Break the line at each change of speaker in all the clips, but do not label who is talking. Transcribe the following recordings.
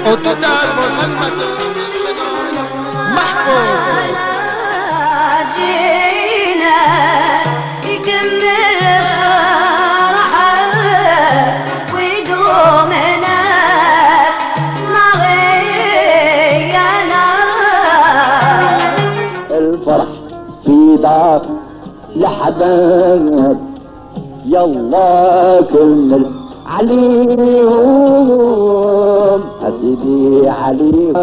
Au total, mon animateur, ce prénom, Mahfouz.
الفرح في دار لحباب يلا كمل عليهم أسيدي عليهم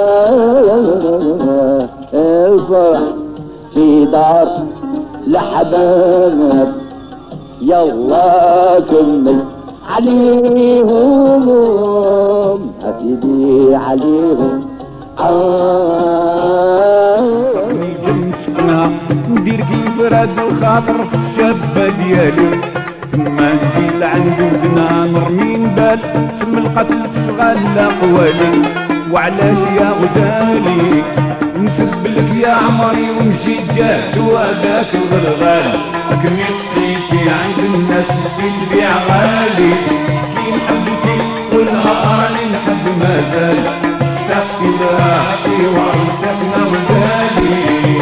الفرح في دار لحباب يلا كمل عليهم أسيدي عليهم
صحني جنسنا ندير كيف راد الخاطر في الشابة ديالي تما نجي لعند ودنا نرمي نبال سم القتل تشغل قوالي وعلاش يا غزالي نسب لك يا عمري ونجي جاد وهذاك الغلغال لكن قصيتي عند الناس اللي تبيع غالي كي نحبك والنهار اللي نحب مازال اشتقت لك وعرسكنا وزالي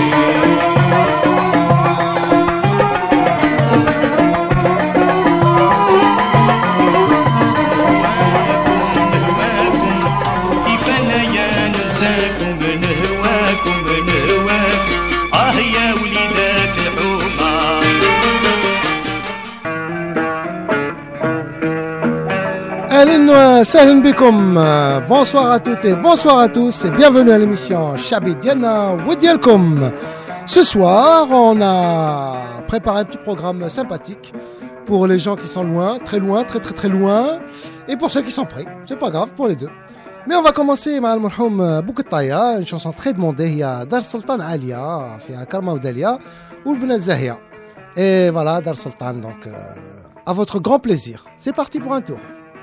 Salam bikum, bonsoir à toutes et bonsoir à tous et bienvenue à l'émission Chabi Diana Wadialkom. Ce soir, on a préparé un petit programme sympathique pour les gens qui sont loin, très loin, et pour ceux qui sont près. C'est pas grave pour les deux. Mais on va commencer avec Al-Marhoum Bouketaya, une chanson très demandée. Il y a Dar Sultan Alia, Fia Karma Oudalia, ou Bna Zahia. Et voilà, Dar Sultan, donc à votre grand plaisir. C'est parti pour un tour.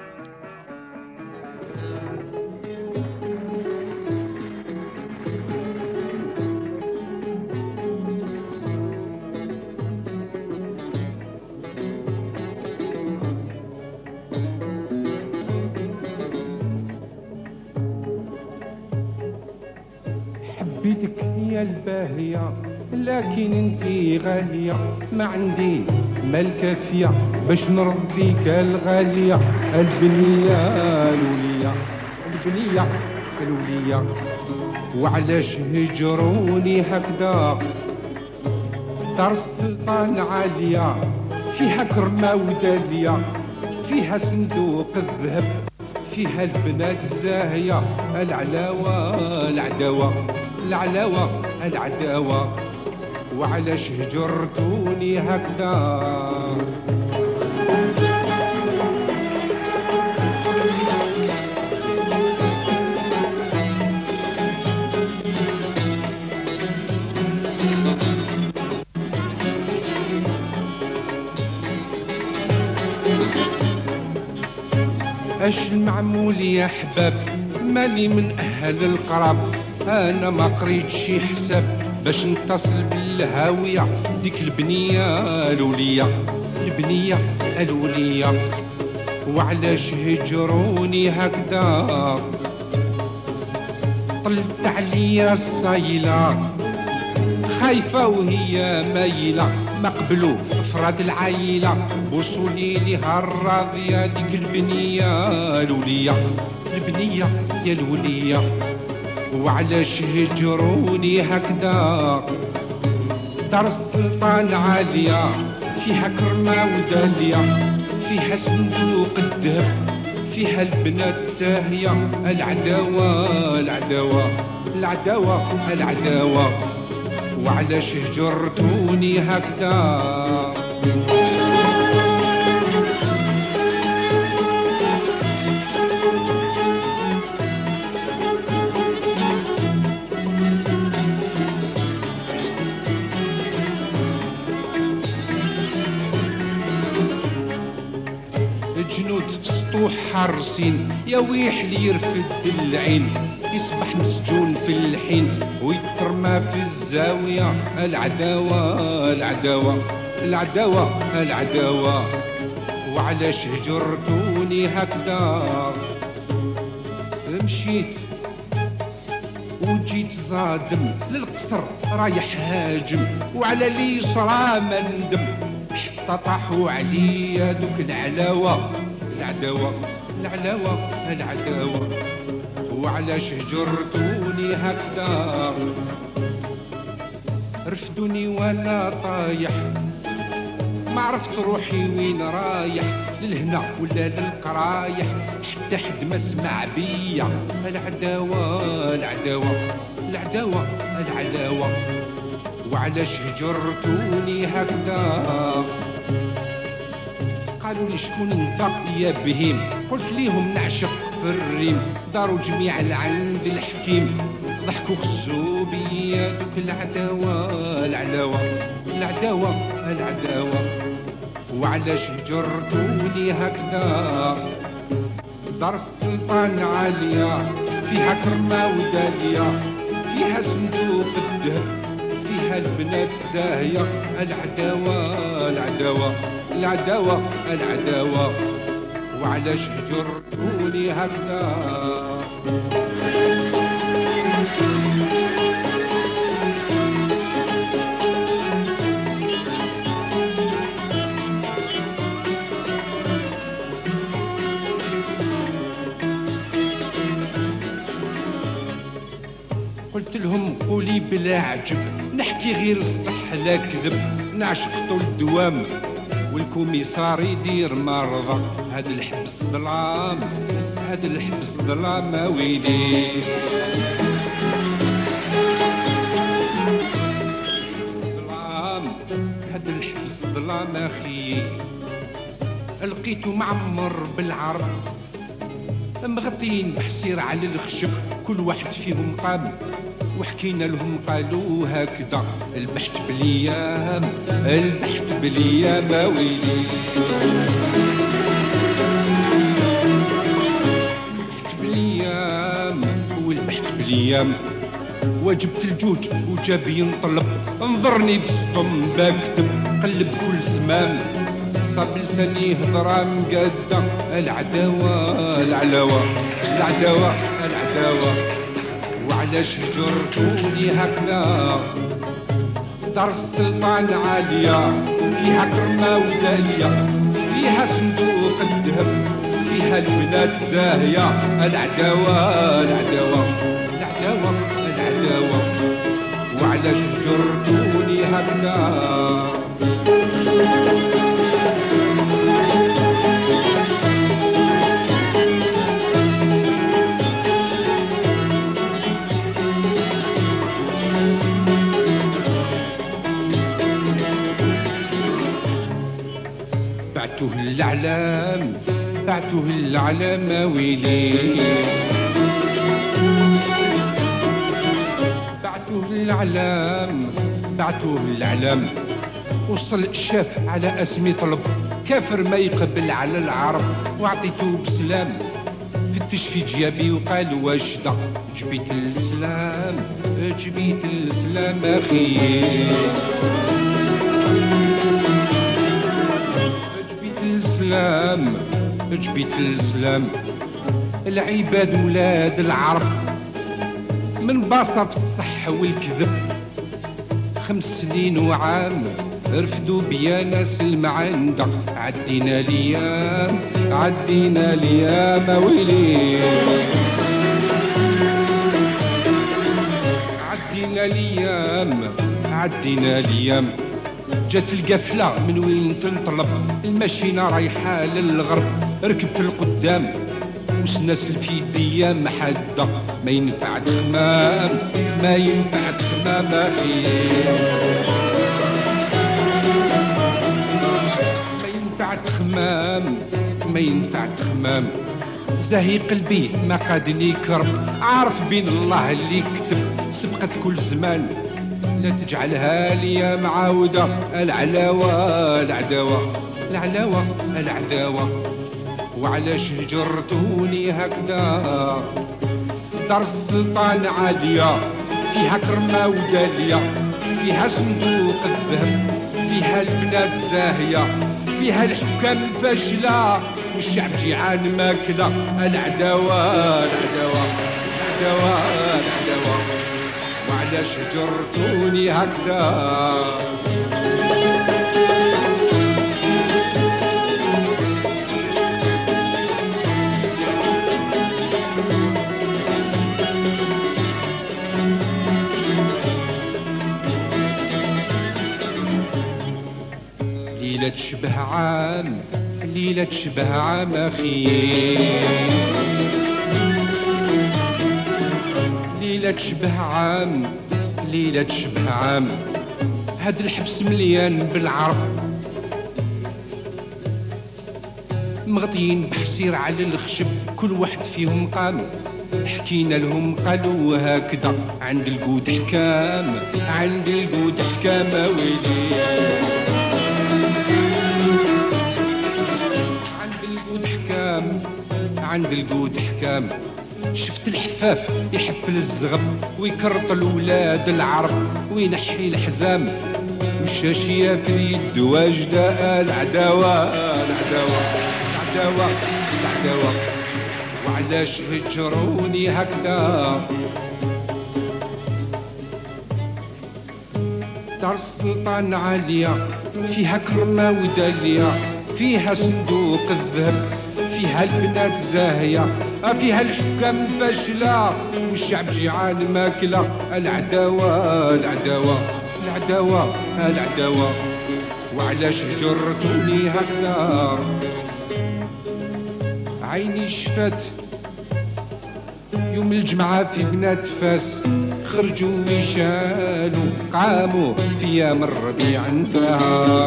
حبيتك يا الباهية لكن انتي غالية ما عندي مال كافية باش نرضيك الغالية البنية الولية البنية الولية وعلاش هجروني هكذا دار السلطان عالية فيها كرمة ودالية فيها صندوق الذهب فيها البنات زاهية العلاوة العداوة العلاوة العداوة وعلاش هجرتوني هكذا اش المعمول يا حباب مالي من اهل القراب انا ما قريت شي حساب باش نتصل بالهاوية ديك البنية الولية البنية الولية وعلاش هجروني هكذا طلت عليا الصايلة خايفة وهي مايلة ما قبلوا افراد العايلة وصولي لها الراضية ديك البنية الولية البنية يا الولية وعلاش هجروني هكذا دار السلطان عالية فيها كرمة ودالية فيها صندوق الذهب فيها البنات ساهية العداوة العداوة العداوة العداوة وعلاش هجرتوني هكذا الجنود في سطوح حارسين يا ويح لي يرفد العين يصبح مسجون في الحين ويترمى في الزاوية العداوة العداوة العداوة العداوة وعلاش هجرتوني هكذا مشيت وجيت صادم للقصر رايح هاجم وعلى لي صرا ما ندم حتى طاحوا عليا دوك العلاوة العداوة العلاوة العداوة وعلاش هجرتوني هكذا رفدوني وانا طايح ما عرفت روحي وين رايح للهنا ولا للقرايح حتى حد ما سمع بيا العداوة العداوة العداوة العداوة وعلاش هجرتوني هكذا قالوا لي شكون انت يا بهيم قلت ليهم نعشق في الريم داروا جميع العند الحكيم ضحكوا خسوا بيا دوك العداوة العداوة العداوة العداوة وعلاش هجرتوني هكذا دار السلطان عالية فيها كرمة ودالية فيها صندوق الذهب فيها البنات زاهية العداوة العداوة العداوة العداوة وعلاش هجرتوني هكذا قلت لهم قولي بلا عجب نحكي غير الصح لا كذب نعشق طول الدوام والكوميسار يدير مرضى هاد الحبس ظلام هاد الحبس ظلام ويلي ظلام هاد الحبس ظلام اخي لقيتو معمر بالعرض مغطين بحسير على الخشب كل واحد فيهم قام وحكينا لهم قالوا هكذا البحث بالايام البحث بالايام ويلي البحث بالايام والبحث بالايام وجبت الجوج وجاب ينطلب انظرني بسطم بكتب قلب كل زمان صاب لساني هضرة مقادة العداوة العلاوة العداوة العداوة وعلاش هجرتوني هكذا دار السلطان عالية فيها كرمة ودالية فيها صندوق الذهب فيها البنات زاهية العداوة العداوة العداوة العداوة وعلاش هجرتوني هكذا بعتوه الأعلام بعتوه الأعلام ويلي بعتوه الأعلام بعتوه الأعلام وصل شاف على اسمي طلب كافر ما يقبل على العرب وعطيته بسلام فتش في جيابي وقال واش دا جبيت السلام جبيت السلام اخي جبيت السلام جبيت السلام العباد ولاد العرب من باصة في الصح والكذب 5 سنين وعام رفدوا بيا ناس المعندة عدينا الايام عدينا الايام ويلي عدينا الايام عدينا الايام جات القفلة من وين تنطلب الماشينة رايحة للغرب ركبت القدام وسناسل في يديا محدة ما ينفع تخمام ما ينفع تخمام اخي ما ينفع تخمام ما ينفع تخمام زاهي قلبي ما قادني كرب عارف بين الله اللي كتب سبقت كل زمان لا تجعلها لي معاودة العلاوة العداوة العلاوة العداوة وعلاش هجرتوني هكذا دار السلطان عالية فيها كرمة ودالية فيها صندوق الذهب فيها البنات زاهية فيها الحكام الفاشلة والشعب جيعان ماكلة. العداوة العداوة العداوة العداوة، وعلاش هجرتوني هكذا؟ ليلة تشبه عام، ليلة تشبه عام أخي، ليلة تشبه عام، ليلة تشبه عام. هاد الحبس مليان بالعرب مغطيين بحصير على الخشب، كل واحد فيهم قام. حكينا لهم قالوا هكذا، عند القود حكام، عند القود حكام ويلي، عند القود حكام. شفت الحفاف يحفل الزغب ويكرط الولاد العرب وينحي الحزام، والشاشية في اليد واجدة. العداوة العداوة العداوة العداوة، وعلاش هجروني هكذا؟ دار السلطان عالية فيها كرمة ودالية، فيها صندوق الذهب، فيها البنات زاهية، فيها الحكام فاشلة، والشعب جيعان ماكلة. العداوة العداوة العداوة العداوة، وعلاش هجرتوني هكذا؟ عيني شفات يوم الجمعة في بنات فاس، خرجوا ويشالوا قاموا في ايام الربيع نساها.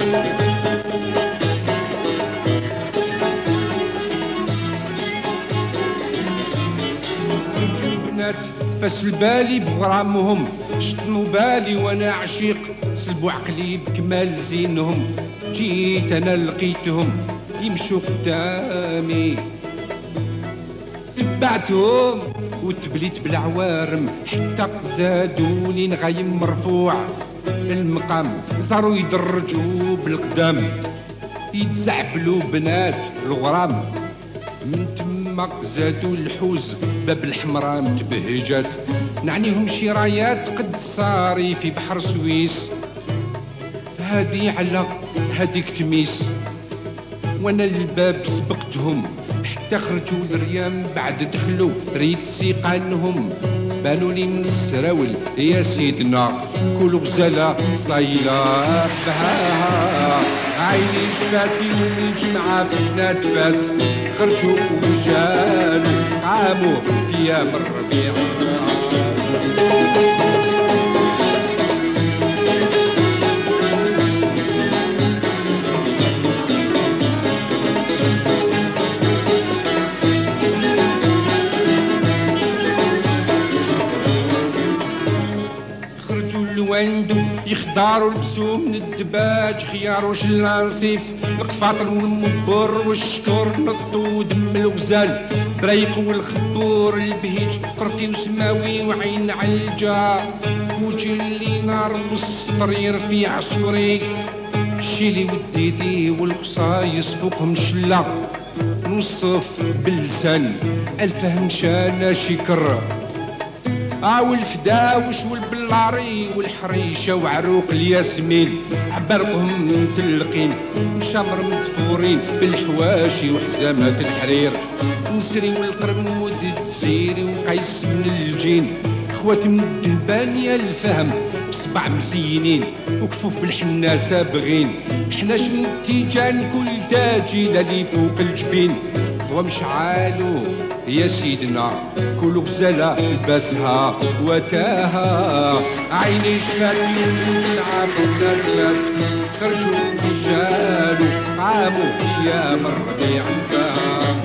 فاس البالي بغرامهم، شتموا بالي وانا عشيق، سلبوا عقلي بكمال زينهم. جيت انا لقيتهم يمشوا قدامي، تبعتهم وتبليت بالعوارم، حتى زادوني نغيم مرفوع المقام. صاروا يدرجوا بالقدام، يتزعبلوا بنات الغرام. من تما زادوا الحوز باب الحمراء متبهجات، نعنيهم شي رايات قد صاري في بحر سويس. هادي على هاديك تميس، وانا الباب سبقتهم حتى خرجوا الريام. بعد دخلوا ريت سيقانهم، بانوا لي من السراول يا سيدنا كل غزالة صايلة بهاها. عيني شفاتي من الجمعة في بنات فاس، خرجوا وشالوا عاموا في ايام الربيع. الوندو يخضاروا لبسوا من الدباج، خيار وشلانسيف القفاطر والمبر والشكور، نطوا دم الغزال بريق والخبور، البهيج قرفي وسماوي وعين على الجار، وجه اللي نار والسطرير في عصوري، الشيلي والديدي والقصايص فوقهم شلا، نوصف بلسان الفهم شانا شكر. والفداوش والبلاري والحريشة وعروق الياسمين، عبرقهم متلقين وشمر مدفورين بالحواشي وحزامات الحرير، نسري والقرمود التزيري وقيس من الجين، خوات من الدلبان يا الفهم بصبع مزينين وكفوف بالحنا سابغين، حناش من التيجان كل داجي للي فوق الجبين، ضوى مشعالو يا سيدنا كل غزالة لباسها وتاها. عيني شفاتي ونلعب الناس، خرجوا وشالوا عاموا ايام الربيع نساها.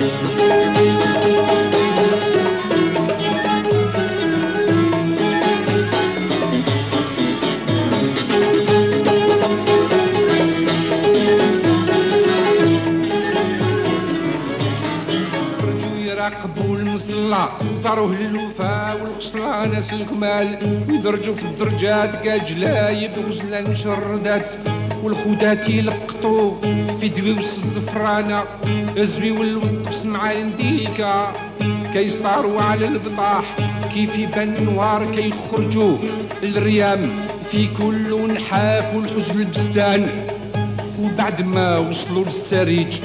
راقبوا المصلى صاروا الوفا والقصلى ناس الكمال، ويدرجوا في الدرجات كالجلايب وزلان شردات، والخدات يلقطوا في دوي الزفرانة زوي والوطفس مع الانديكا كيسطاروا على البطاح كيف يبان النوار كيخرجوا الريام في كل نحاف والحزن البستان. وبعد ما وصلوا للسريج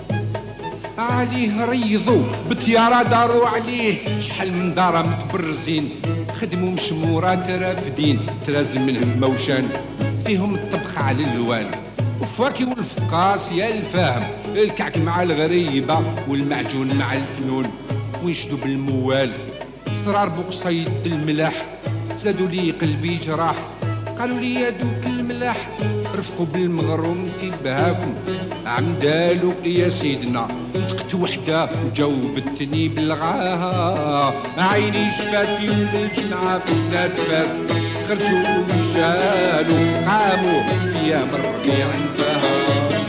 عليه ريضوا بطيارة داروا عليه شحال من دارة متبرزين خدموا مشمورات رافدين تلازم منهم موشان فيهم الطبخ على الالوان وفاكي والفقاس يا الفاهم الكعك مع الغريبة والمعجون مع الفنون ويشدوا بالموال صرار بقصيد الملاح زادوا لي قلبي جراح قالوا لي يا دوك الملاح رفقوا بالمغروم في بهاكم عمدالو يا سيدنا لقت وحده وجاوبتني بلغاها عيني شفاتي والجمعة كنا تفاس خرجوا ويشالوا قاموا يا مربيع انتهى.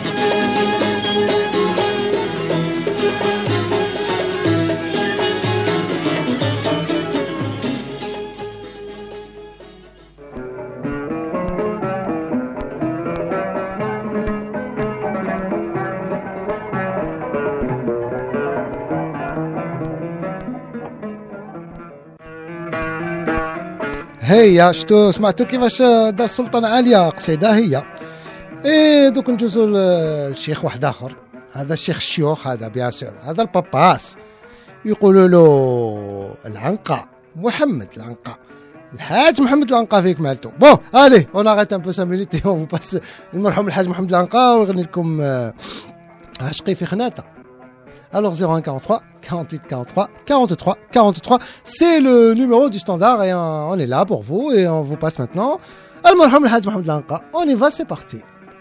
هي شتو سمعتوا كيفاش دار السلطان عليا قصيده هي. ايه دوك نجوزو للشيخ واحد اخر، هذا الشيخ الشيوخ هذا بيان سور، هذا الباباس يقولوا له العنقا محمد العنقا الحاج محمد العنقا فيك مالتو. بون الي اون اريت ان بو ساميليتي اون باس المرحوم الحاج محمد العنقا ويغني لكم عشقي في خناته. Alors 0143 48 43 43 43, c'est le numéro du standard et on est là pour vous et on vous passe maintenant Al-Marham El-Hajj Mohamed Lanqa. On y va, c'est parti.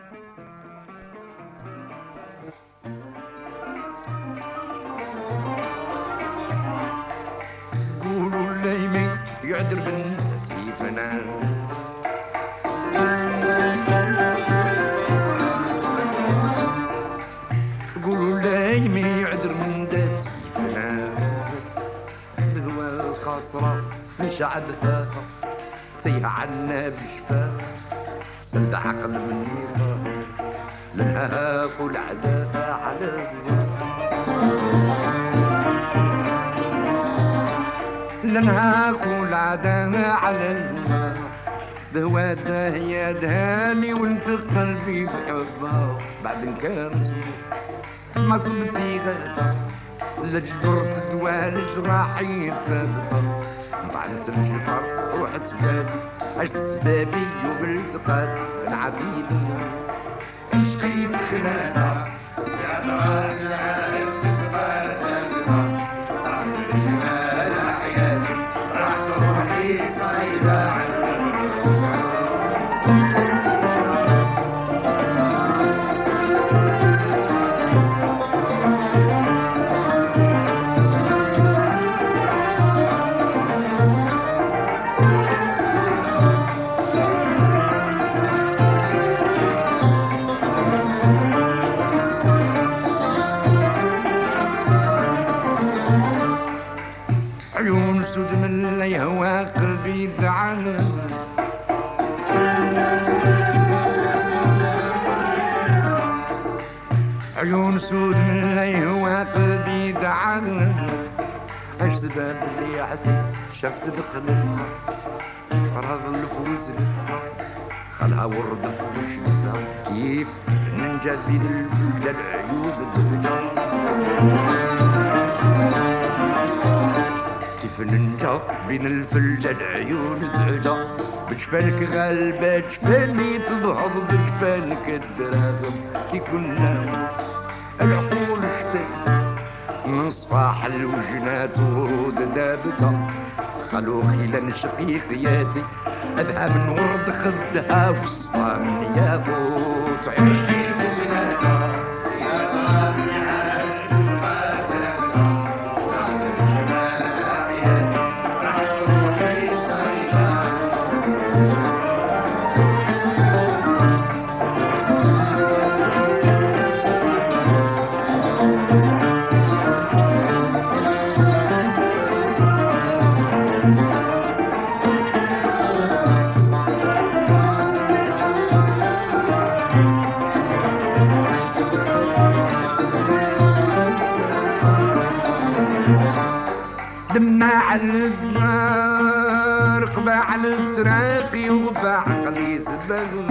قولوا ليمي يعذر بنتي فنان قولوا ليمي يعذر من دتي فنان الهوى الخاصرة مش عدها تيه عنا بشفاء سند عقل منيرها لنها كل عداها على لنها كل عداها على الماء بهواده يا دهاني وانت قلبي بحبها بعد كان ما صبتي غدا لجبرت دوال جراحي تبقى طعنت الجبر روحت بابي عشت سبابي وقلت قاد من عبيدنا عشقي في خلالها يا ترى العالم تبقى تبقى طعنت الجمال حياتي راحت روحي صيدة على عيون سود من يهوى قلبي دعانا عيون سود من يهوى قلبي دعانا عشت باب ريحتي شفت بقلبها فرض النفوس لها خلها ورد في وجهها كيف ننجد بين الفلجة العيون الدفجة كيف ننجا بين الفلجة العيون الدعجة بجفانك غالبة جفاني تضحض بجفانك الدراهم كي كنا العقول اشتقت من صفاح الوجنات ورود دابتها خلوقي لنشقي خياتي أذهب من ورد خدها وصفا من ياقوت عشقي بجناتها يا طالع رقبة على التراقي وقفة عقلي سبب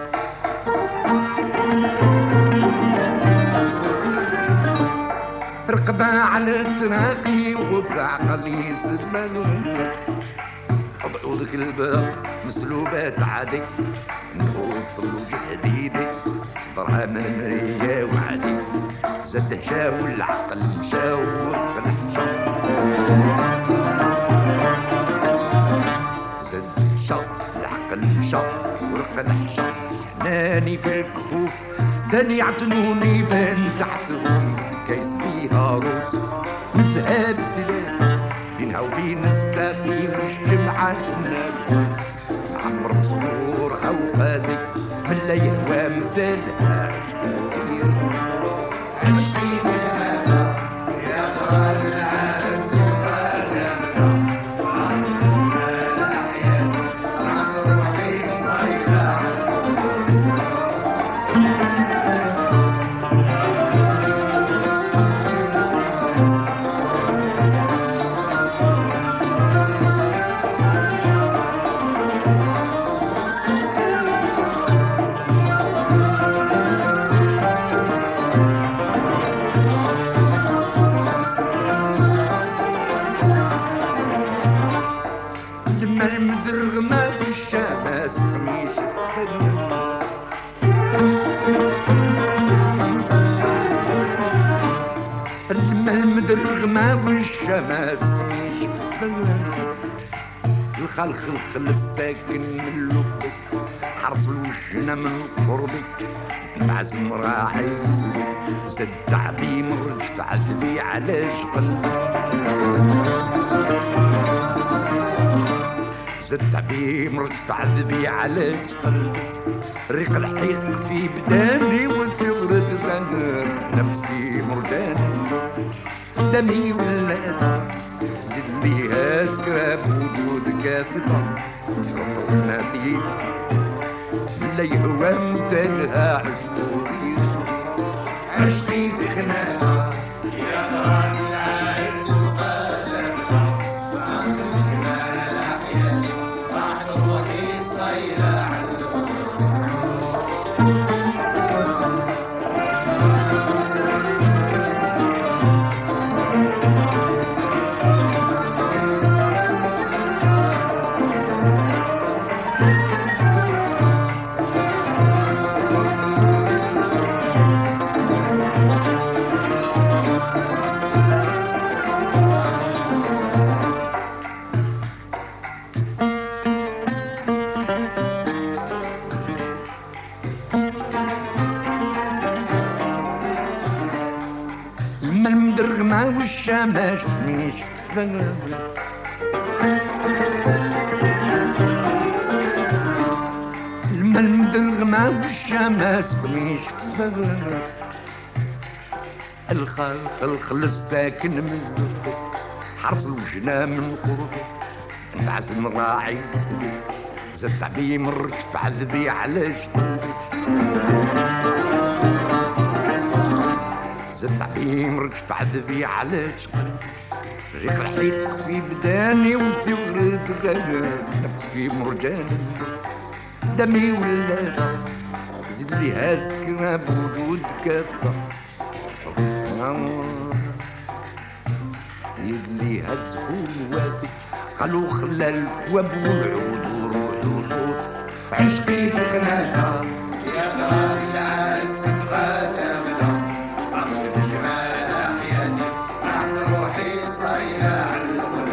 رقبة على التراقي وقفة عقلي سبب عضعوضك الباق مسلوبات عادي نفوت طلوج حديدي صدرها من مرية وعادي زاد هشاو العقل مشاو والقلب مشاو زاد هشاو العقل مشاو والقلب مشاو حناني في الكفوف تاني يعتنوني بين تحتهم كيس فيها روت وزهاب تلات بينها وبين الساقي والجمعة النبي عمر صدور أو قاضي من لا يهوى مثالها والشمس مش الخلق الساكن من لبك حرص الوجنا من قربك معزم راعي زد تعبي مرج تعذبي على قلبك زد تعبي مرج تعذبي على قلبك ريق الحيق في بداني وثغرة زهر نمت في مرجاني دمي ولاد زد ليها سكراب وجود كاثبة شرط الناسي لا يهوى مثالها عشقي عشقي في خناقة يا دراني العايز وقادمها فعند جمال الأحيان راحت روحي الصيلة والشمس مش المندغمة والشمس مش الخلق الساكن من لطفك حرص الوجنا من قربك انعزم راعي زاد تعبي مرك تعذبي على جدودك زاد تعبي مرك تعذبي على قلبك ريق الحيق في بداني وتغرد نبت في مرجاني دمي ولا زد ليها سكرة بوجودك زد ليها زهولواتك قالوا خلى الكواب والعود والروح والصوت عشقي في خناقة يا غرام العالم غادة مدى عمد جمال أحياني راحت روحي صايلة على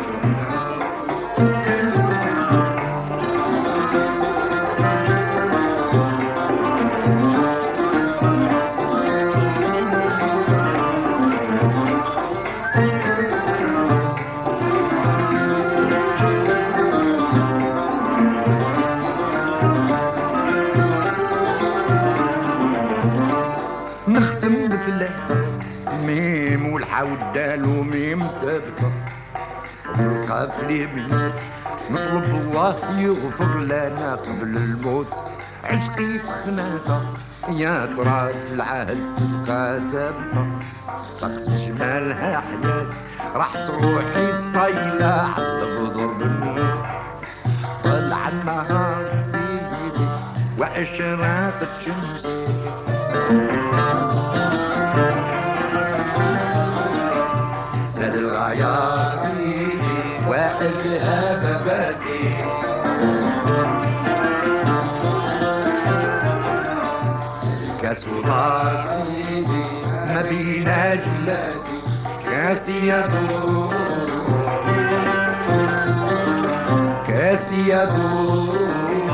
نختم بكلام ميم والحاود دالو ميم تبقى والقاف مسلمين نطلب الله يغفر لنا قبل الموت عشقي في خناقة يا ترى في العهد كاتبنا طاقت جمالها حياة راح تروحي الصيلة عذب ضربني طلع النهار سيدي وأشراقت شمسي سل الرايات سيدي وأذهب باسي كاس وطار سيدي ما بينا جلاسي كاسي يدور كاسي يدور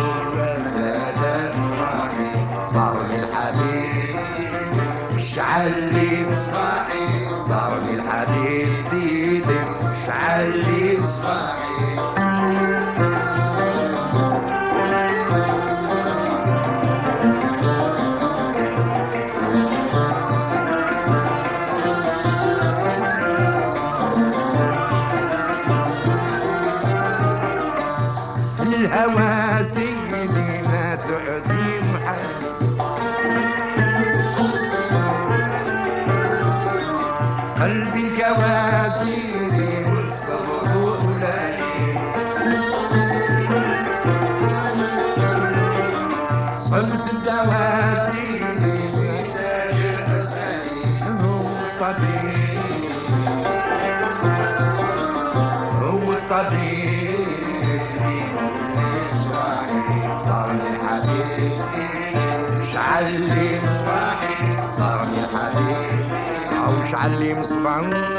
صار لي الحبيب اشعل لي مصباحي صار لي الحبيب سيدي اشعل لي مصباحي الهوى سيدي ما تعدي محال قلبي الكواسيدي والصبر قليل صمت الدواسيدي بتاج الأساني هو الطبيب هو الطبيب صار لي الحبيب سيدي اشعل لي مصباحي صار لي الحبيب او اشعل لي مصباحي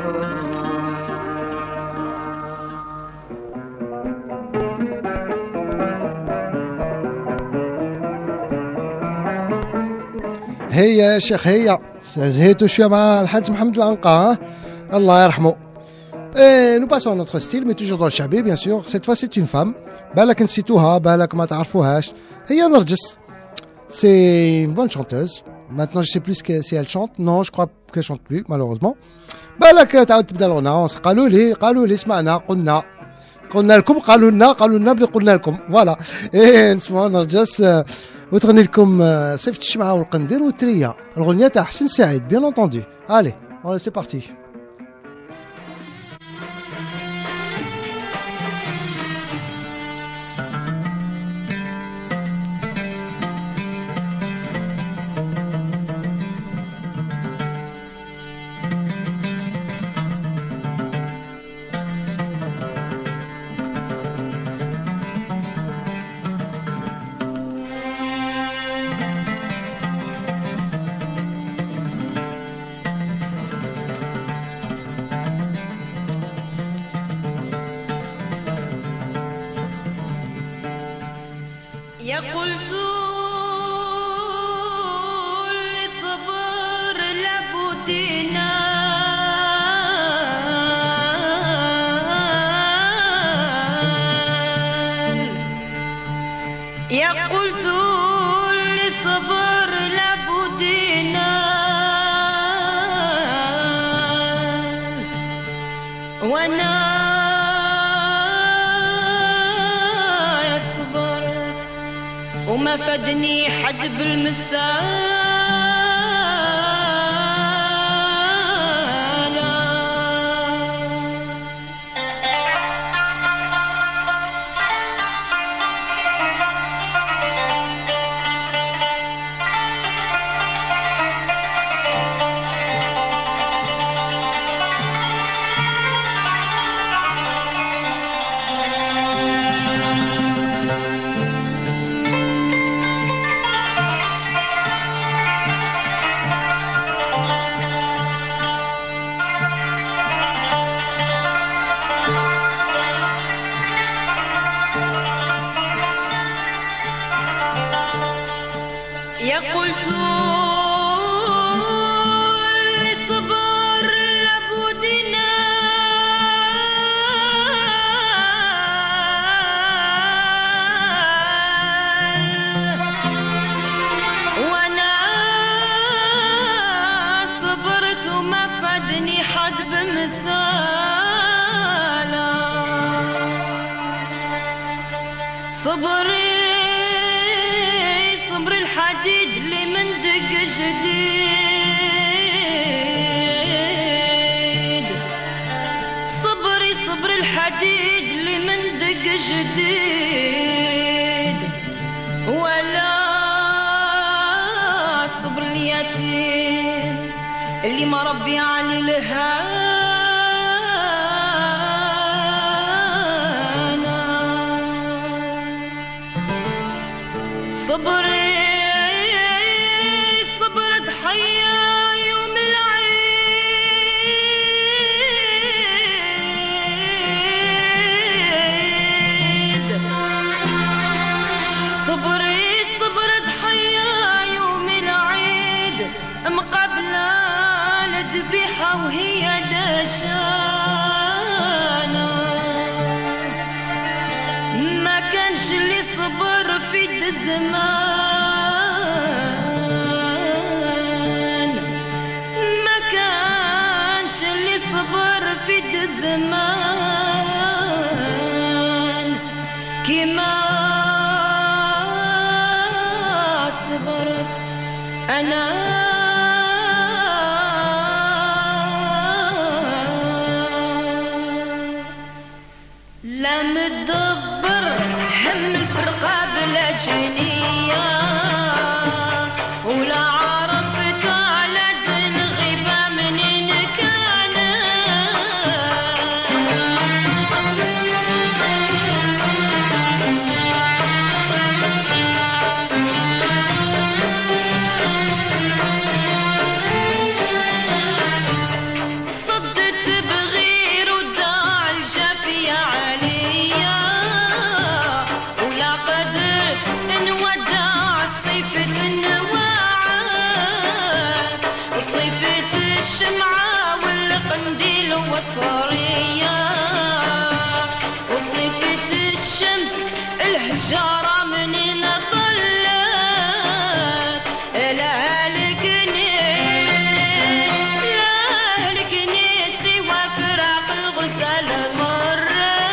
هيا يا شيخ هيا زهيتوا شويه مع الحاج محمد العنقا الله يرحمه. Et nous passons à notre style, mais toujours dans le chabé, bien sûr. Cette fois, c'est une femme. Balak Nsitouha, Balak Matarfouhash. Et Yanarjis. C'est une bonne chanteuse. Maintenant, je sais plus si elle chante. Non, je crois qu'elle chante plus, malheureusement. Balak تعاود تبدا الغناء. قالوا لي سمعنا قلنا لكم قالوا لنا بلي قلنا لكم. Voilà. Et نسمعوا نرجس وتغني لكم صيفط الشمعة والقندير والتريا. الغنية تاع حسين سعيد, bien entendu. Allez, c'est parti.
قلت لصبر لابد ينال يا قلت لصبر لابد ينال وانا وما فادني حد بالمسالة يا قلت لصبر لابد وانا صبرت وما فادني حد بمثاله صبري صبر الحديد اللي من دق جديد، صبري صبر الحديد اللي من دق جديد، ولا صبر اليتيم اللي ما ربي علي لهانا. صبري صبر ضحية يوم العيد، صبري صبر ضحية يوم العيد، مقابلة الذبيحة وهي دشانة. ما كانش اللي صبر في الزمان، ما كانش اللي صبر في الزمان كما صبرت أنا. لا مدبر هم الفرقة بلا جنية، ولا عرفت على دين غيبة منين كانت. صدت بغير وداع الجافية عليا، ولا قدرت نودع صيفة النواعس، صيفة الشمعة والقنديل والطرية، وصيفة الشمس الحجارة منين طلت. لهلكني سوى فراق الغزال مرة.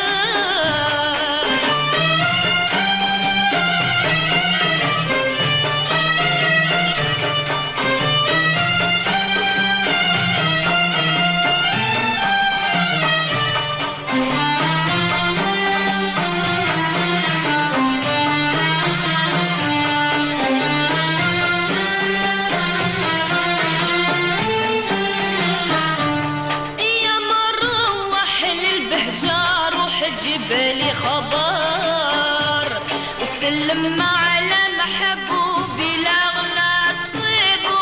يا مروح للبهجة روح جيب لي خبر، وسلم على محبوبي لا غلا تصيبو.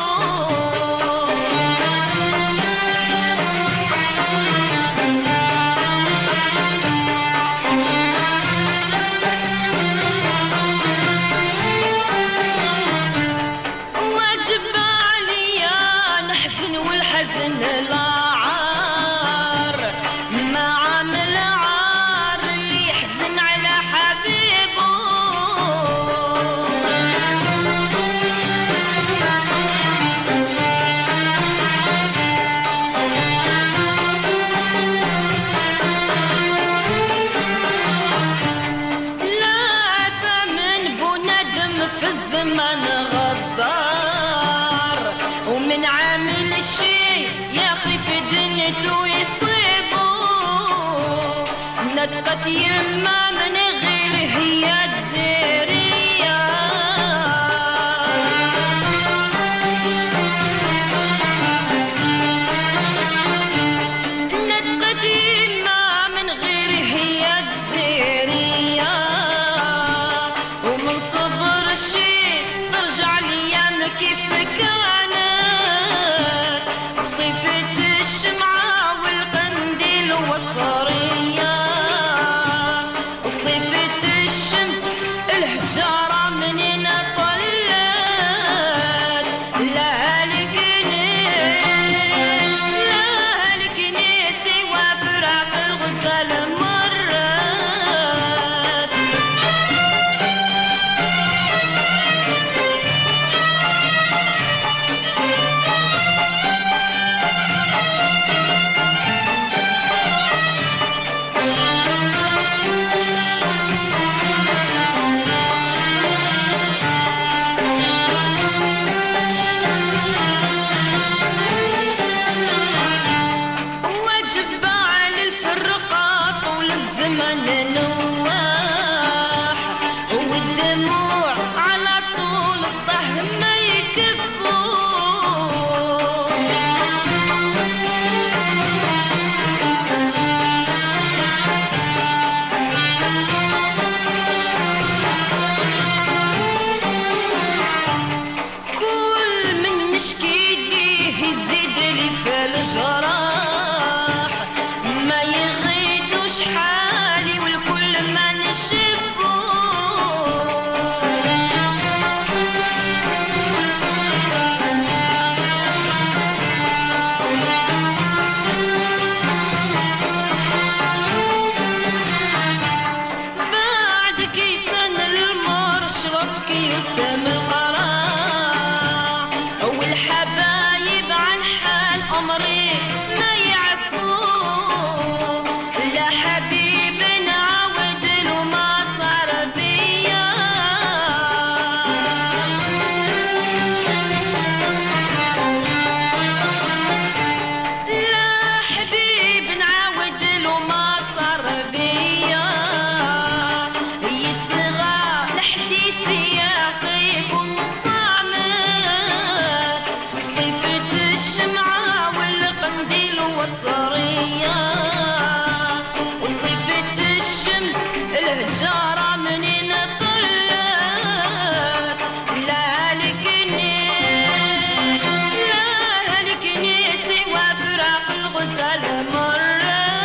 واجب عليا نحزن والحزن لا عار، ما عامل عار اللي يحزن على حبيبه. لا تمن بندم في الزمن غدار، ومن عامل الشي يا اخي في دنيته يصيبه. نطقت يما من غير هي الزيرية، نطقت يما من غير هي الزيرية. ومن صبر الشي ترجع ليام كيف كانت، صيفة الشمعة والقنديل والطرية، صيفة الشمس الحجارة منين طلت. لهلكني سوى فراق الغزال مرت. نواح والدموع على طول الظهر ما يكفون. كل من نشكي ليه يزيد لي في الجراح ما يغيدوش حالي والكل ما بعد كيسان المر شربت كيسام القراع والحبايب عن حال أمري ما يعرفون. لا حبيب نعاود له ما صار بيا لا حبيب نعاود له ما صار بيا يصغى الحديث يا أخي يكون صامت صفة الشمعة والقنديل والطرية وصفة الشمس الهجارة منين طلت لا هلكني سوى فراق الغزال مرت.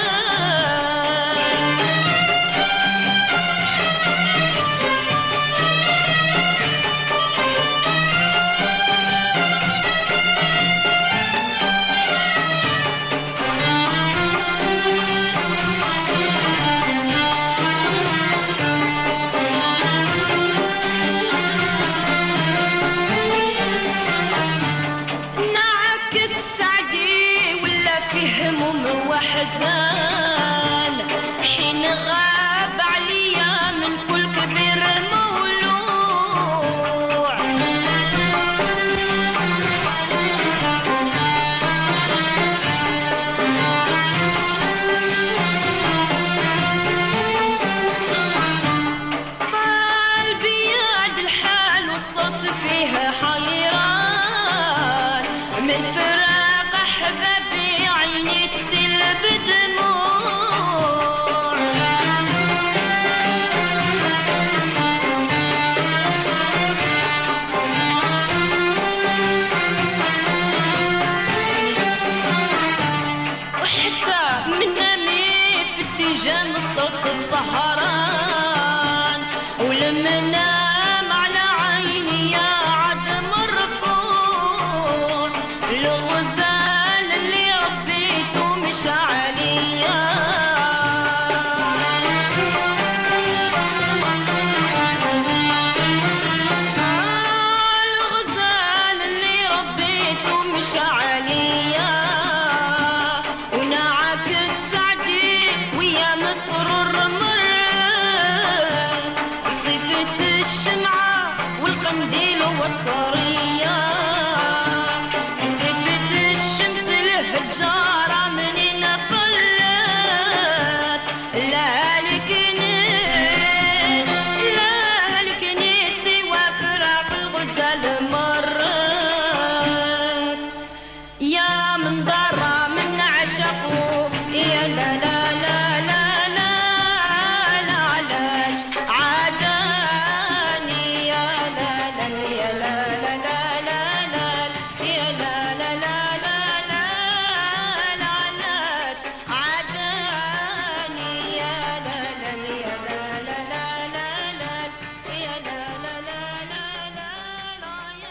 نعكس سعدي ولا فيه هموم وحزان حين غاب عليا من كل كبير مولوع. قلبي يد الحال والصوت فيها حيران من فراق أحبابي عيني تسيل بدموع. وحتى من نامي في اتجاه الصوت السهران ولما نام على عيني يا عد مرفوع الغزال اللي ربيته مش عليا الغزال اللي ربيته مش عليا ونعكس سعدي ويا مسرور مرت صفة الشمعة والقنديل والطرية صفة الشمس الهجارة منين طلت لا هلكني سوى فراق الغزال مرت. يا من ضرى من عشقه يا لا لا لا لا لا لا علاش عاداني يا لا لا يا لا لا لا لا لا يا لا لا لا لا لا لا علاش عاداني يا لا لا يا لا لا لا لا لا يا لا لا لا لا لا يا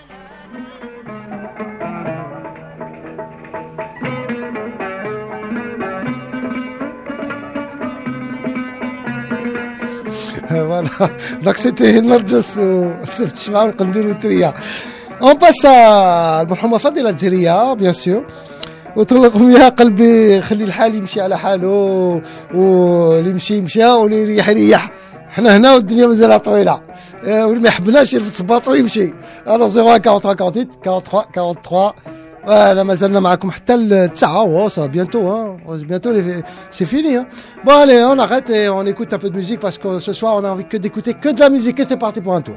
Voilà. Donc c'était Narjis وصفت الشمعة والقنديل والتريا. On passe à المرحومة فاضلة الجزائرية bien sûr. وترلقهم يا قلبي خلي الحال يمشي على حاله واللي يمشي يمشى واللي يريح يريح. حنا هنا والدنيا مازالها طويلة. واللي ما يحبناش يرفد صباطو ويمشي. Alors 01 43 48 43 43 Voilà, mazalna معكم حتى التسعة ça bientôt hein, bientôt c'est fini hein. Bon allez, on arrête et on écoute un peu de musique parce que ce soir on a envie d'écouter que de la musique et c'est parti pour un tour.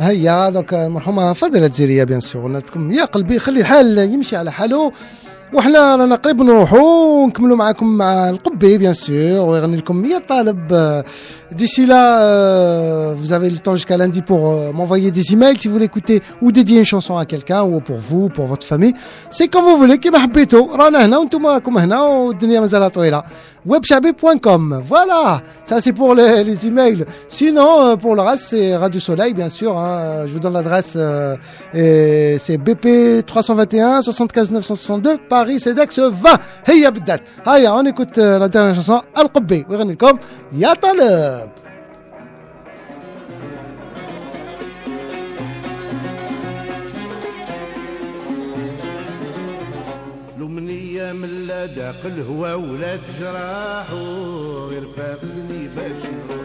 هيا دونك المرحومه فضيله الجزيريه بيان سور قلنا لكم يا قلبي خلي الحال يمشي على حاله، وحنا رانا قريب نروحوا ونكملوا معكم مع القبي بيان سور ويغني لكم يا طالب. D'ici là, vous avez le temps jusqu'à lundi pour m'envoyer des emails si vous voulez écouter ou dédier une chanson à quelqu'un ou pour vous, pour votre famille. C'est comme vous voulez, كيما حبيتوا. رانا هنا وانتم راكم هنا والدنيا مازالها طويلة. webchabi.com. Voilà, ça c'est pour les emails. Sinon, pour le reste, c'est Radio Soleil, bien sûr. Hein. Je vous donne l'adresse. C'est BP 321 75 962 Paris CEDEX 20. هيا بالذات. هيا on écoute la dernière chanson القبي ويغني لكم يا طالب.
الأمنية من لا داق الهوى ولا تجراحو غير فاقدني باش نروح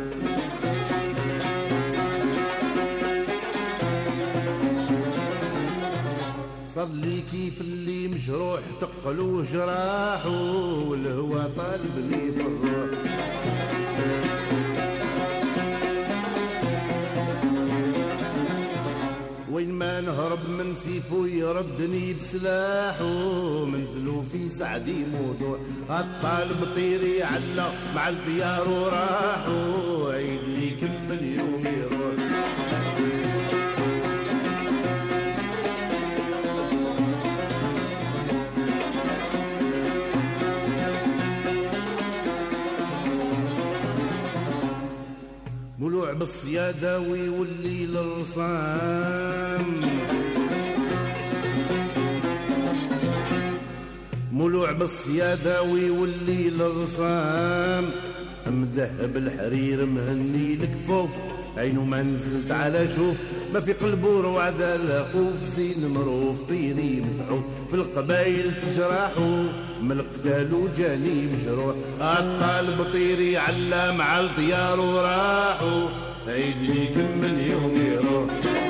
صار لي كيف اللي مجروح تقلو جراحو والهوى طالبني في الروح وين ما نهرب من سيفو يردني بسلاحو منزلو في سعدي موضوع الطالب طيري علا مع الطيار وراحو عيد لي كمل يوم يروح مولوع بالصيادة ويولي للرصام مولوع بالصيادة ويولي للرصام مذهب الحرير مهني الكفوف عينو ما نزلت على شوف ما في قلبو روعد لا خوف زين مروف طيري متعوف في القبايل تجرحو من القتال جاني مجروح الطالب طيري علا مع الطيار وراحو عيد لي كمل يوم يروح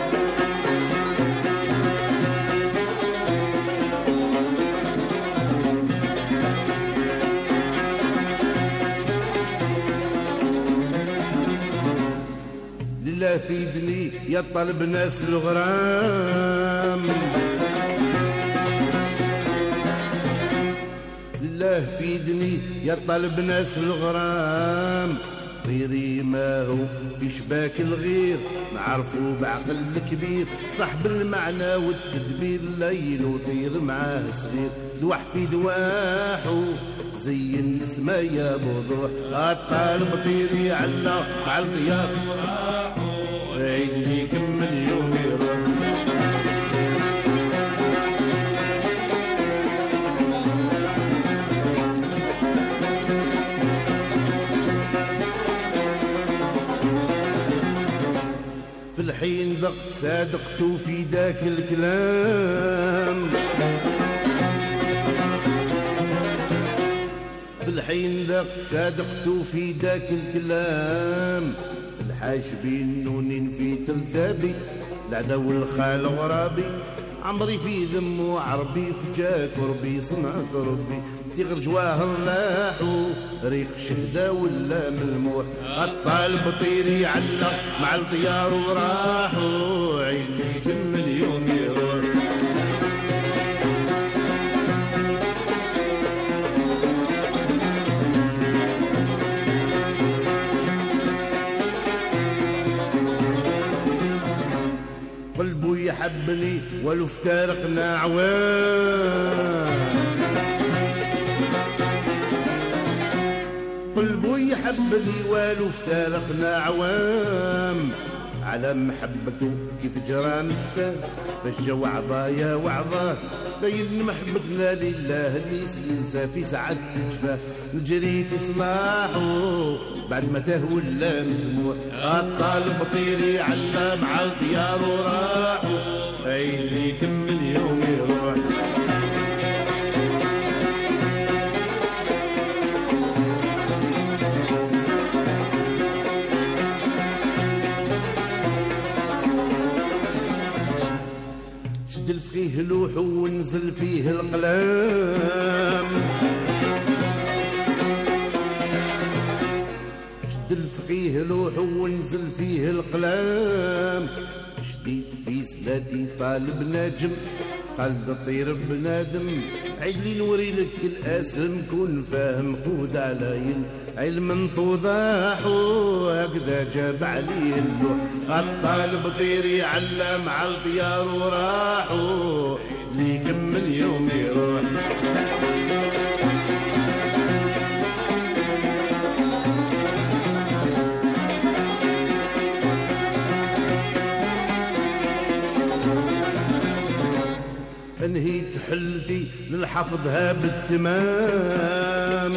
لله فيدني يا طالب ناس الغرام لله فيدني يا طالب ناس الغرام طيري ما هو في شباك الغير نعرفو بعقل الكبير صاحب المعنى والتدبير ليل وطير معاه صغير دوح في دواحو زي النسمة يا بوضوح الطالب طيري علا مع الطيار عيد لي كمل يوم يروح في الحين ذقت صادقت في ذاك الكلام في الحين ذقت صادقت في ذاك الكلام الحاشبين نونين في تلثابي العدو الخال غرابي عمري في ذمو عربي فجاك وربي صنعت ربي تغر جواهر لاحو ريق شهدة ولا ملموح الطالب طيري علا مع الطيار وراحو عيد لي كمل يوم يروح قلبو يحبني ولو افترقنا عوام قلبو يحبني ولو افترقنا عوام على محبته كيف جرى نفاه فجا وعظاه يا وعظاه بين محبتنا لله اللي ننسى في ساعة تجفاه نجري في صلاحه بعد ما تهولا مسموع الطالب طيري علا مع الطيار وراحو عيد لي كمل يوم يروح شد الفقيه لوحو ونزل فيه القلام شد الفقيه لوحو ونزل فيه القلام شدي ليلاتي طالب نجم قال تطير بنادم عيد لي نوري لك الاسم كون فاهم خود علي علم توضح وهكذا جاب عليه اللوح الطالب طير يعلم على الطيار وراحوا اللي يكمل يوم يروح انهيت حلتي للحفظها بالتمام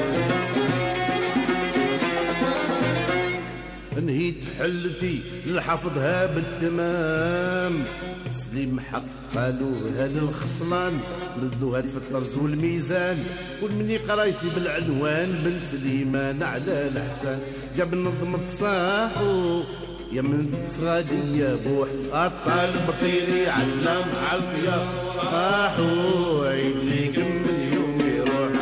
انهيت حلتي للحفظها بالتمام سليم حق قالوها للخصلان لذوها تفطرز والميزان كل من يقرا يسيب العنوان بن سليمان على الحسان جاب نظم تصاحو يا من صغادي يا بوح الطالب طيري علم على الطيار راحوا عيب لي كمل يوم يروح.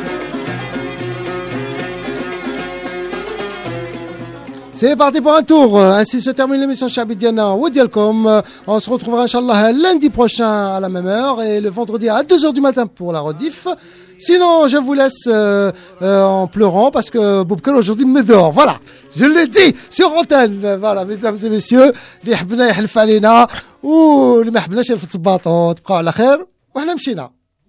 C'est parti pour un tour. Ainsi se termine l'émission Chabidiana Wodialcom. On se retrouvera Inch'Allah lundi prochain à la même heure et le vendredi à 2h du matin pour la rediff. Sinon, je vous laisse en pleurant parce que Boubkel aujourd'hui me dort. Voilà, je l'ai dit sur antenne. Voilà, mesdames et messieurs, اللي حبنا يحلف علينا واللي ما حبناش يلفت صباطو. تبقوا على خير وحنا مشينا.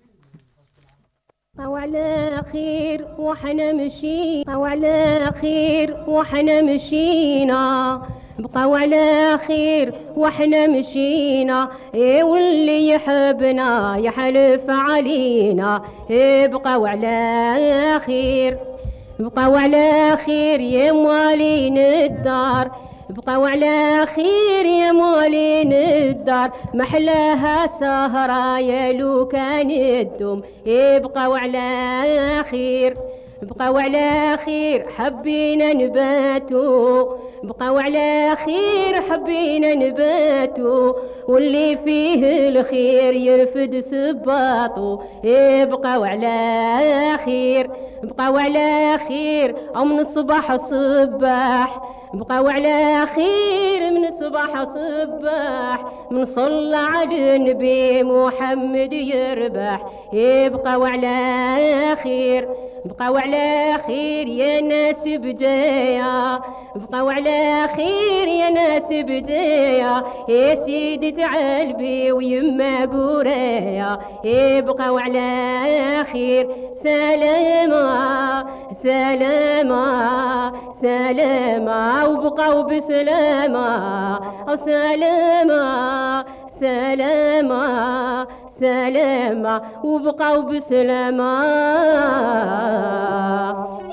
وعلى خير وحنا مشينا وعلى خير وحنا مشينا بقاو على خير وحنا مشينا واللي يحبنا يحلف علينا بقاو على خير بقاو على خير يا موالين الدار بقاو على خير يا موالين الدار محلاها سهرة يا لو كان الدم بقاو على خير بقاو على خير حبينا نباتو بقاو على خير حبينا نباتو واللي فيه الخير يرفد سباطو بقاو على خير بقاو على خير او من الصباح صباح بقاو على خير من الصباح صباح من صلى على النبي محمد يربح بقاو على خير بقاو على خير يا ناس بجايا بقاو على خير يا ناس بجايا يا سيدي تعالبي ويما قرايا بقاو على خير سلامة سلامة سلامة وبقاو بسلامة سلامة سلامة سلامة وبقاو بسلامة